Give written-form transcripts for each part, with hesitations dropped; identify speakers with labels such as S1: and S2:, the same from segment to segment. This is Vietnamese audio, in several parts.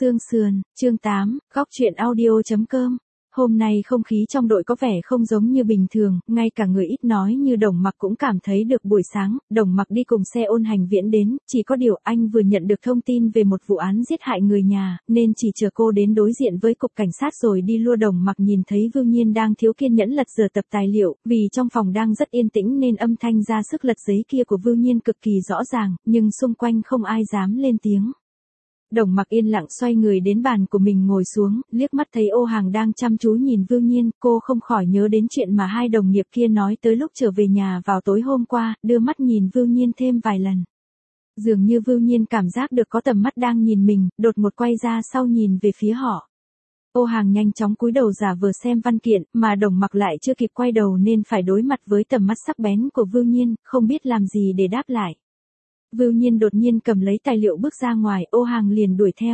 S1: Xương sườn, chương 8, góc chuyện audio.com. Hôm nay không khí trong đội có vẻ không giống như bình thường, ngay cả người ít nói như Đồng Mặc cũng cảm thấy được buổi sáng, Đồng Mặc đi cùng xe Ôn Hành Viễn đến, chỉ có điều anh vừa nhận được thông tin về một vụ án giết hại người nhà, nên chỉ chờ cô đến đối diện với cục cảnh sát rồi đi lua. Đồng Mặc nhìn thấy Vưu Nhiên đang thiếu kiên nhẫn lật dở tập tài liệu, vì trong phòng đang rất yên tĩnh nên âm thanh ra sức lật giấy kia của Vưu Nhiên cực kỳ rõ ràng, nhưng xung quanh không ai dám lên tiếng. Đồng Mặc yên lặng xoay người đến bàn của mình ngồi xuống, liếc mắt thấy Ô Hàng đang chăm chú nhìn Vưu Nhiên, cô không khỏi nhớ đến chuyện mà hai đồng nghiệp kia nói tới lúc trở về nhà vào tối hôm qua, đưa mắt nhìn Vưu Nhiên thêm vài lần. Dường như Vưu Nhiên cảm giác được có tầm mắt đang nhìn mình, đột ngột quay ra sau nhìn về phía họ. Ô Hàng nhanh chóng cúi đầu giả vờ xem văn kiện, mà Đồng Mặc lại chưa kịp quay đầu nên phải đối mặt với tầm mắt sắc bén của Vưu Nhiên, không biết làm gì để đáp lại. Vưu Nhiên đột nhiên cầm lấy tài liệu bước ra ngoài, Ô Hàng liền đuổi theo.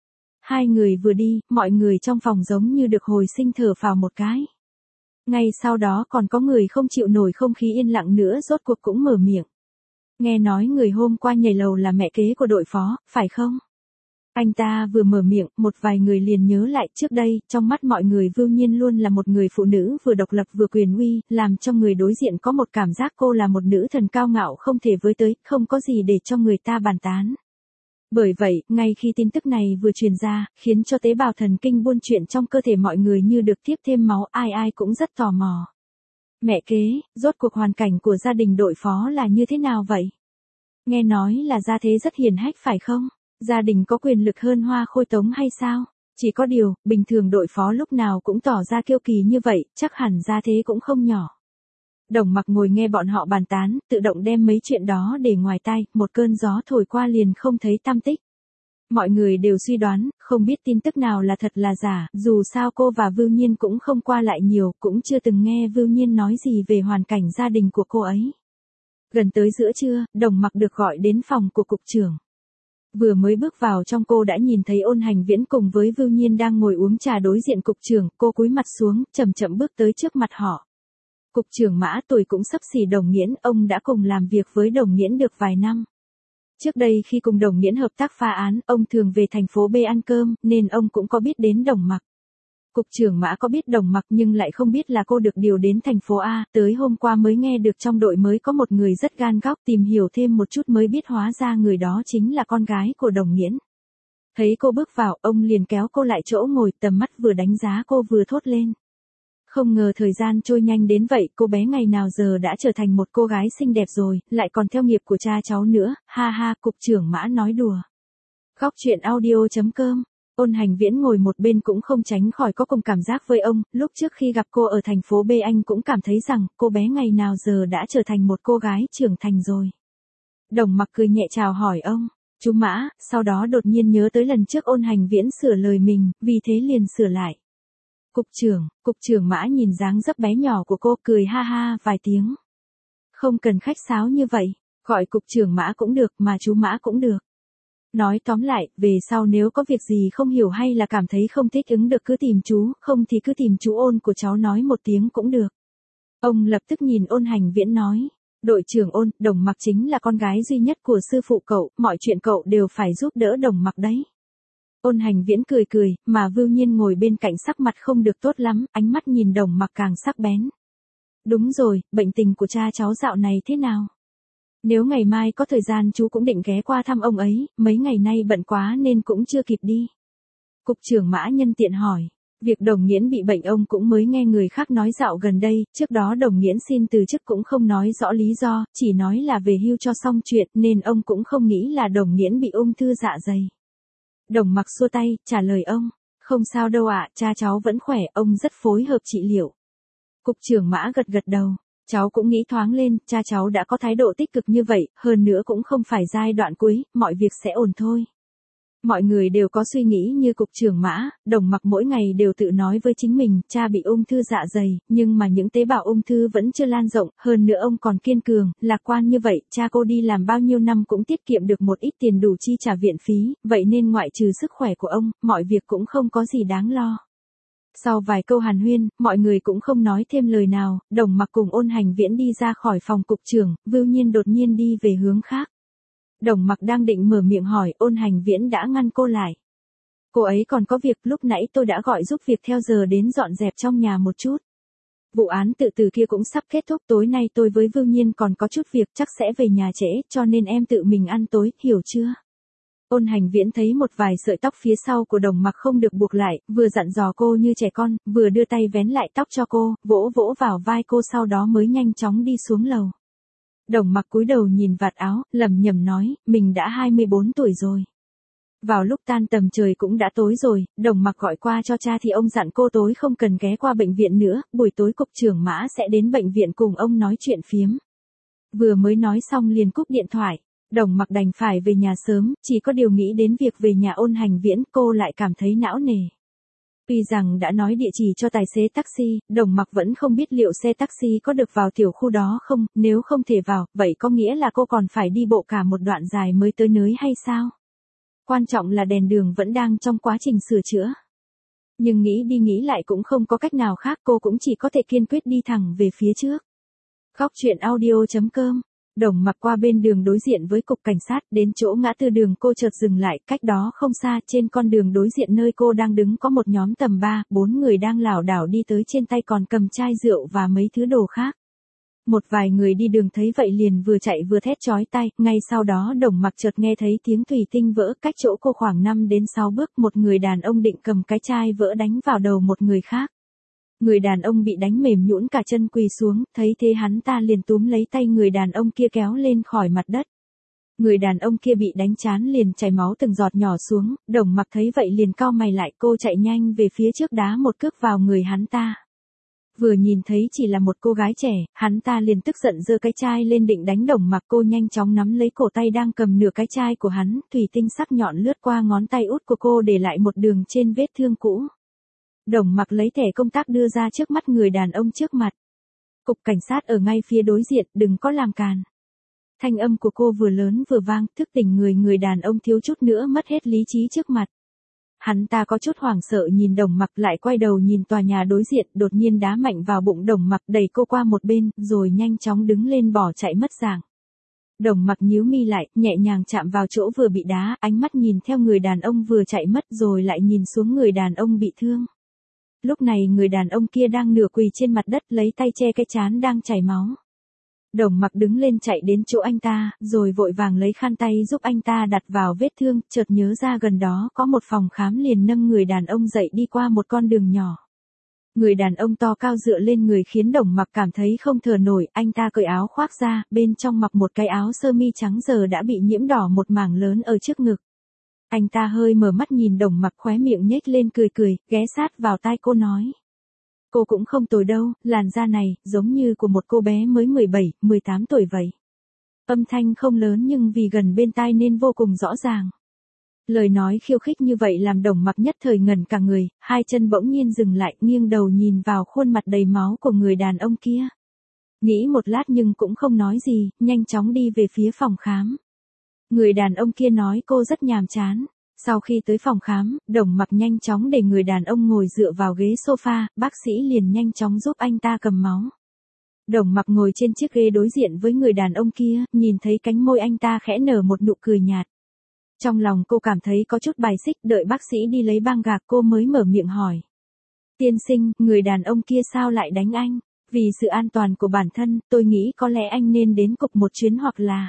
S1: Hai người vừa đi, mọi người trong phòng giống như được hồi sinh thở phào một cái. Ngay sau đó còn có người không chịu nổi không khí yên lặng nữa rốt cuộc cũng mở miệng. Nghe nói người hôm qua nhảy lầu là mẹ kế của đội phó, phải không? Anh ta vừa mở miệng, một vài người liền nhớ lại trước đây, trong mắt mọi người Vưu Nhiên luôn là một người phụ nữ vừa độc lập vừa quyền uy, làm cho người đối diện có một cảm giác cô là một nữ thần cao ngạo không thể với tới, không có gì để cho người ta bàn tán. Bởi vậy, ngay khi tin tức này vừa truyền ra, khiến cho tế bào thần kinh buôn chuyện trong cơ thể mọi người như được tiếp thêm máu, ai ai cũng rất tò mò. Mẹ kế, rốt cuộc hoàn cảnh của gia đình đội phó là như thế nào vậy? Nghe nói là gia thế rất hiền hách phải không? Gia đình có quyền lực hơn Hoa Khôi Tống hay sao? Chỉ có điều, bình thường đội phó lúc nào cũng tỏ ra kiêu kỳ như vậy, chắc hẳn gia thế cũng không nhỏ. Đồng Mặc ngồi nghe bọn họ bàn tán, tự động đem mấy chuyện đó để ngoài tai, một cơn gió thổi qua liền không thấy tăm tích. Mọi người đều suy đoán, không biết tin tức nào là thật là giả, dù sao cô và Vưu Nhiên cũng không qua lại nhiều, cũng chưa từng nghe Vưu Nhiên nói gì về hoàn cảnh gia đình của cô ấy. Gần tới giữa trưa, Đồng Mặc được gọi đến phòng của cục trưởng. Vừa mới bước vào trong cô đã nhìn thấy Ôn Hành Viễn cùng với Vưu Nhiên đang ngồi uống trà đối diện cục trưởng, cô cúi mặt xuống, chậm chậm bước tới trước mặt họ. Cục trưởng Mã tuổi cũng xấp xỉ Đồng Nghiễn, ông đã cùng làm việc với Đồng Nghiễn được vài năm. Trước đây khi cùng Đồng Nghiễn hợp tác phá án, ông thường về thành phố B ăn cơm, nên ông cũng có biết đến Đồng Mặc. Cục trưởng Mã có biết Đồng Mặc nhưng lại không biết là cô được điều đến thành phố A, tới hôm qua mới nghe được trong đội mới có một người rất gan góc, tìm hiểu thêm một chút mới biết hóa ra người đó chính là con gái của Đồng Nghiễn. Thấy cô bước vào, ông liền kéo cô lại chỗ ngồi, tầm mắt vừa đánh giá cô vừa thốt lên. Không ngờ thời gian trôi nhanh đến vậy, cô bé ngày nào giờ đã trở thành một cô gái xinh đẹp rồi, lại còn theo nghiệp của cha cháu nữa, ha ha, cục trưởng Mã nói đùa. Góc chuyện audio.com. Ôn Hành Viễn ngồi một bên cũng không tránh khỏi có cùng cảm giác với ông, lúc trước khi gặp cô ở thành phố B anh cũng cảm thấy rằng cô bé ngày nào giờ đã trở thành một cô gái trưởng thành rồi. Đồng Mặc cười nhẹ chào hỏi ông, chú Mã, sau đó đột nhiên nhớ tới lần trước Ôn Hành Viễn sửa lời mình, vì thế liền sửa lại. Cục trưởng Mã nhìn dáng dấp bé nhỏ của cô cười ha ha vài tiếng. Không cần khách sáo như vậy, gọi cục trưởng Mã cũng được mà chú Mã cũng được. Nói tóm lại, về sau nếu có việc gì không hiểu hay là cảm thấy không thích ứng được cứ tìm chú, không thì cứ tìm chú Ôn của cháu nói một tiếng cũng được. Ông lập tức nhìn Ôn Hành Viễn nói, đội trưởng Ôn, Đồng Mặc chính là con gái duy nhất của sư phụ cậu, mọi chuyện cậu đều phải giúp đỡ Đồng Mặc đấy. Ôn Hành Viễn cười cười, mà Vưu Nhiên ngồi bên cạnh sắc mặt không được tốt lắm, ánh mắt nhìn Đồng Mặc càng sắc bén. Đúng rồi, bệnh tình của cha cháu dạo này thế nào? Nếu ngày mai có thời gian chú cũng định ghé qua thăm ông ấy, mấy ngày nay bận quá nên cũng chưa kịp đi. Cục trưởng Mã nhân tiện hỏi, việc Đồng Nghiễn bị bệnh ông cũng mới nghe người khác nói dạo gần đây, trước đó Đồng Nghiễn xin từ chức cũng không nói rõ lý do, chỉ nói là về hưu cho xong chuyện nên ông cũng không nghĩ là Đồng Nghiễn bị ung thư dạ dày. Đồng Mặc xua tay, trả lời ông, không sao đâu ạ, cha cháu vẫn khỏe, ông rất phối hợp trị liệu. Cục trưởng Mã gật gật đầu. Cháu cũng nghĩ thoáng lên, cha cháu đã có thái độ tích cực như vậy, hơn nữa cũng không phải giai đoạn cuối, mọi việc sẽ ổn thôi. Mọi người đều có suy nghĩ như cục trưởng Mã, Đồng Mặc mỗi ngày đều tự nói với chính mình, cha bị ung thư dạ dày, nhưng mà những tế bào ung thư vẫn chưa lan rộng, hơn nữa ông còn kiên cường, lạc quan như vậy, cha cô đi làm bao nhiêu năm cũng tiết kiệm được một ít tiền đủ chi trả viện phí, vậy nên ngoại trừ sức khỏe của ông, mọi việc cũng không có gì đáng lo. Sau vài câu hàn huyên, mọi người cũng không nói thêm lời nào, Đồng Mặc cùng Ôn Hành Viễn đi ra khỏi phòng cục trưởng, Vưu Nhiên đột nhiên đi về hướng khác. Đồng Mặc đang định mở miệng hỏi, Ôn Hành Viễn đã ngăn cô lại. Cô ấy còn có việc, lúc nãy tôi đã gọi giúp việc theo giờ đến dọn dẹp trong nhà một chút. Vụ án tự tử kia cũng sắp kết thúc, tối nay tôi với Vưu Nhiên còn có chút việc, chắc sẽ về nhà trễ, cho nên em tự mình ăn tối, hiểu chưa? Ôn Hành Viễn thấy một vài sợi tóc phía sau của Đồng Mặc không được buộc lại, vừa dặn dò cô như trẻ con, vừa đưa tay vén lại tóc cho cô, vỗ vỗ vào vai cô, sau đó mới nhanh chóng đi xuống lầu. Đồng Mặc cúi đầu nhìn vạt áo, lẩm nhẩm nói, mình đã 24 tuổi rồi. Vào lúc tan tầm trời cũng đã tối rồi, Đồng Mặc gọi qua cho cha thì ông dặn cô tối không cần ghé qua bệnh viện nữa, buổi tối cục trưởng Mã sẽ đến bệnh viện cùng ông nói chuyện phiếm. Vừa mới nói xong liền cúp điện thoại, Đồng Mặc đành phải về nhà sớm, chỉ có điều nghĩ đến việc về nhà Ôn Hành Viễn cô lại cảm thấy não nề. Tuy rằng đã nói địa chỉ cho tài xế taxi, Đồng Mặc vẫn không biết liệu xe taxi có được vào tiểu khu đó không, nếu không thể vào, vậy có nghĩa là cô còn phải đi bộ cả một đoạn dài mới tới nơi hay sao? Quan trọng là đèn đường vẫn đang trong quá trình sửa chữa. Nhưng nghĩ đi nghĩ lại cũng không có cách nào khác, cô cũng chỉ có thể kiên quyết đi thẳng về phía trước. Góc chuyện audio.com. Đồng Mặc qua bên đường đối diện với cục cảnh sát, đến chỗ ngã tư đường cô chợt dừng lại, cách đó không xa, trên con đường đối diện nơi cô đang đứng có một nhóm tầm 3-4 người đang lảo đảo đi tới, trên tay còn cầm chai rượu và mấy thứ đồ khác. Một vài người đi đường thấy vậy liền vừa chạy vừa thét chói tai, ngay sau đó Đồng Mặc chợt nghe thấy tiếng thủy tinh vỡ, cách chỗ cô khoảng 5 đến 6 bước, một người đàn ông định cầm cái chai vỡ đánh vào đầu một người khác. Người đàn ông bị đánh mềm nhũn cả chân quỳ xuống, thấy thế hắn ta liền túm lấy tay người đàn ông kia kéo lên khỏi mặt đất. Người đàn ông kia bị đánh trán liền chảy máu từng giọt nhỏ xuống, Đồng Mặc thấy vậy liền cau mày lại, cô chạy nhanh về phía trước đá một cước vào người hắn ta. Vừa nhìn thấy chỉ là một cô gái trẻ, hắn ta liền tức giận giơ cái chai lên định đánh Đồng Mặc, cô nhanh chóng nắm lấy cổ tay đang cầm nửa cái chai của hắn, thủy tinh sắc nhọn lướt qua ngón tay út của cô để lại một đường trên vết thương cũ. Đồng Mặc lấy thẻ công tác đưa ra trước mắt người đàn ông trước mặt. Cục cảnh sát ở ngay phía đối diện, đừng có làm càn. Thanh âm của cô vừa lớn vừa vang, thức tỉnh người đàn ông thiếu chút nữa mất hết lý trí trước mặt. Hắn ta có chút hoảng sợ nhìn Đồng Mặc, lại quay đầu nhìn tòa nhà đối diện, đột nhiên đá mạnh vào bụng Đồng Mặc, đẩy cô qua một bên, rồi nhanh chóng đứng lên bỏ chạy mất dạng. Đồng Mặc nhíu mi lại, nhẹ nhàng chạm vào chỗ vừa bị đá, ánh mắt nhìn theo người đàn ông vừa chạy mất rồi lại nhìn xuống người đàn ông bị thương. Lúc này người đàn ông kia đang nửa quỳ trên mặt đất, lấy tay che cái trán đang chảy máu. Đồng Mặc đứng lên chạy đến chỗ anh ta, rồi vội vàng lấy khăn tay giúp anh ta đặt vào vết thương, chợt nhớ ra gần đó có một phòng khám liền nâng người đàn ông dậy đi qua một con đường nhỏ. Người đàn ông to cao dựa lên người khiến Đồng Mặc cảm thấy không thở nổi, anh ta cởi áo khoác ra, bên trong mặc một cái áo sơ mi trắng giờ đã bị nhiễm đỏ một mảng lớn ở trước ngực. Anh ta hơi mở mắt nhìn Đồng Mặc, khóe miệng nhếch lên cười cười, ghé sát vào tai cô nói. Cô cũng không tồi đâu, làn da này, giống như của một cô bé mới 17-18 tuổi vậy. Âm thanh không lớn nhưng vì gần bên tai nên vô cùng rõ ràng. Lời nói khiêu khích như vậy làm Đồng Mặc nhất thời ngẩn cả người, hai chân bỗng nhiên dừng lại, nghiêng đầu nhìn vào khuôn mặt đầy máu của người đàn ông kia. Nghĩ một lát nhưng cũng không nói gì, nhanh chóng đi về phía phòng khám. Người đàn ông kia nói cô rất nhàm chán. Sau khi tới phòng khám, Đồng Mặc nhanh chóng để người đàn ông ngồi dựa vào ghế sofa, bác sĩ liền nhanh chóng giúp anh ta cầm máu. Đồng Mặc ngồi trên chiếc ghế đối diện với người đàn ông kia, nhìn thấy cánh môi anh ta khẽ nở một nụ cười nhạt. Trong lòng cô cảm thấy có chút bài xích, đợi bác sĩ đi lấy băng gạc cô mới mở miệng hỏi. Tiên sinh, người đàn ông kia sao lại đánh anh? Vì sự an toàn của bản thân, tôi nghĩ có lẽ anh nên đến cục một chuyến hoặc là...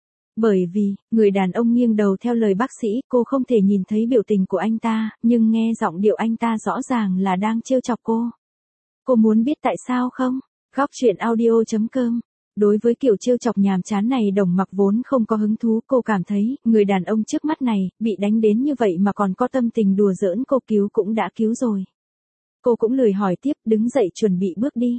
S1: Bởi vì, người đàn ông nghiêng đầu theo lời bác sĩ, cô không thể nhìn thấy biểu tình của anh ta, nhưng nghe giọng điệu anh ta rõ ràng là đang trêu chọc cô. Cô muốn biết tại sao không? Góc chuyện audio.com. Đối với kiểu trêu chọc nhàm chán này Đồng Mặc vốn không có hứng thú, cô cảm thấy, người đàn ông trước mắt này, bị đánh đến như vậy mà còn có tâm tình đùa giỡn cô cứu cũng đã cứu rồi. Cô cũng lười hỏi tiếp, đứng dậy chuẩn bị bước đi.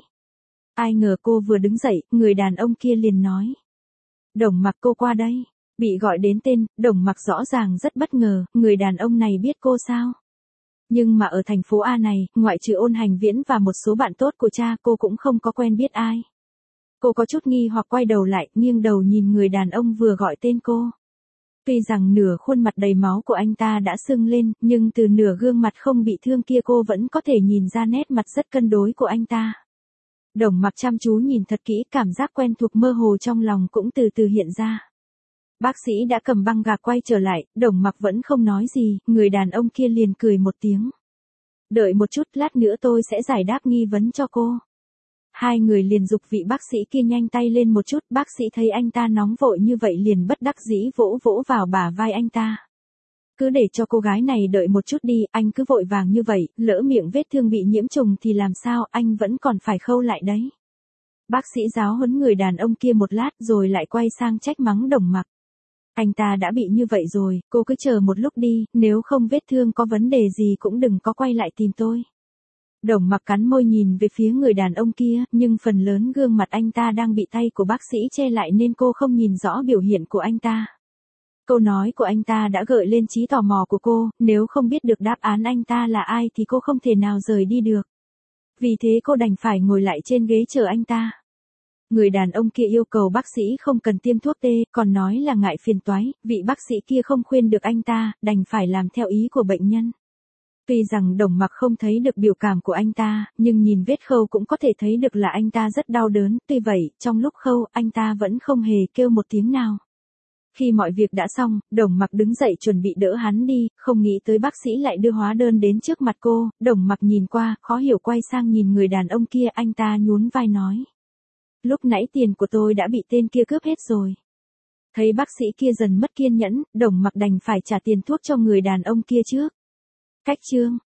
S1: Ai ngờ cô vừa đứng dậy, người đàn ông kia liền nói. Đồng Mặc cô qua đây. Bị gọi đến tên, Đồng Mặc rõ ràng rất bất ngờ, người đàn ông này biết cô sao? Nhưng mà ở thành phố A này, ngoại trừ Ôn Hành Viễn và một số bạn tốt của cha, cô cũng không có quen biết ai. Cô có chút nghi hoặc quay đầu lại, nghiêng đầu nhìn người đàn ông vừa gọi tên cô. Tuy rằng nửa khuôn mặt đầy máu của anh ta đã sưng lên, nhưng từ nửa gương mặt không bị thương kia cô vẫn có thể nhìn ra nét mặt rất cân đối của anh ta. Đồng Mặc chăm chú nhìn thật kỹ, cảm giác quen thuộc mơ hồ trong lòng cũng từ từ hiện ra. Bác sĩ đã cầm băng gạc quay trở lại, Đồng Mặc vẫn không nói gì, người đàn ông kia liền cười một tiếng. Đợi một chút, lát nữa tôi sẽ giải đáp nghi vấn cho cô. Hai người liền giục vị bác sĩ kia nhanh tay lên một chút, bác sĩ thấy anh ta nóng vội như vậy liền bất đắc dĩ vỗ vỗ vào bả vai anh ta. Cứ để cho cô gái này đợi một chút đi, anh cứ vội vàng như vậy, lỡ miệng vết thương bị nhiễm trùng thì làm sao, anh vẫn còn phải khâu lại đấy. Bác sĩ giáo huấn người đàn ông kia một lát rồi lại quay sang trách mắng Đồng Mặc. Anh ta đã bị như vậy rồi, cô cứ chờ một lúc đi, nếu không vết thương có vấn đề gì cũng đừng có quay lại tìm tôi. Đồng Mặc cắn môi nhìn về phía người đàn ông kia, nhưng phần lớn gương mặt anh ta đang bị tay của bác sĩ che lại nên cô không nhìn rõ biểu hiện của anh ta. Câu nói của anh ta đã gợi lên trí tò mò của cô, nếu không biết được đáp án anh ta là ai thì cô không thể nào rời đi được. Vì thế cô đành phải ngồi lại trên ghế chờ anh ta. Người đàn ông kia yêu cầu bác sĩ không cần tiêm thuốc tê, còn nói là ngại phiền toái, vị bác sĩ kia không khuyên được anh ta, đành phải làm theo ý của bệnh nhân. Tuy rằng Đồng Mặc không thấy được biểu cảm của anh ta, nhưng nhìn vết khâu cũng có thể thấy được là anh ta rất đau đớn, tuy vậy, trong lúc khâu, anh ta vẫn không hề kêu một tiếng nào. Khi mọi việc đã xong, Đồng Mặc đứng dậy chuẩn bị đỡ hắn đi, không nghĩ tới bác sĩ lại đưa hóa đơn đến trước mặt cô, Đồng Mặc nhìn qua, khó hiểu quay sang nhìn người đàn ông kia, anh ta nhún vai nói. Lúc nãy tiền của tôi đã bị tên kia cướp hết rồi. Thấy bác sĩ kia dần mất kiên nhẫn, Đồng Mặc đành phải trả tiền thuốc cho người đàn ông kia trước. Cách chương